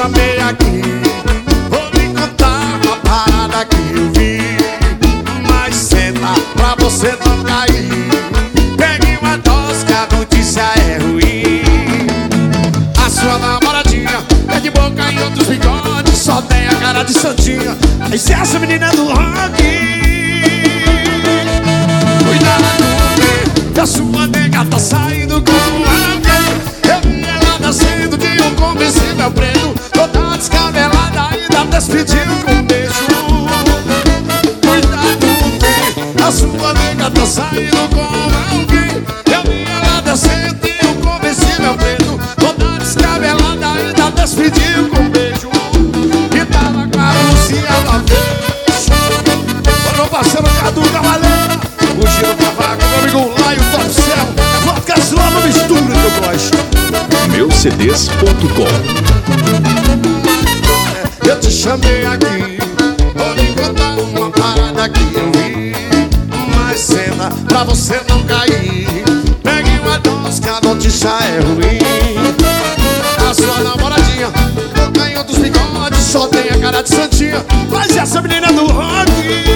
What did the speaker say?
chamei aqui, vou lhe contar uma parada que eu vi. Mas senta pra você não cair. Pegue uma dose que a notícia é ruim. A sua namoradinha é de boca em outros bigodes, só tem a cara de santinha. Mas essa menina do rock, cuidado, a sua nega tá saindo com alguém. Eu vi ela descendo de um conversível preto, toda descabelada, ainda despediu com um beijo. Cuidado, a sua nega tá saindo com alguém. Eu vi ela descendo de um conversível preto, toda descabelada, ainda despediu com um beijo. E tava com a Lucia ela fez. Ô meu parceiro Cadu Cavaleira, o Giro Cavaco, meu amigo Laio Top Cell. Vodka sua não mistura que eu gosto. Meucds.com. Eu te chamei aqui, vou lhe contar uma parada que eu vi. Mais cena pra você não cair. Pegue uma dose que a notícia é ruim. A sua namoradinha, boca em outros bigodes, só tem a cara de santinha. Mas essa menina do rock,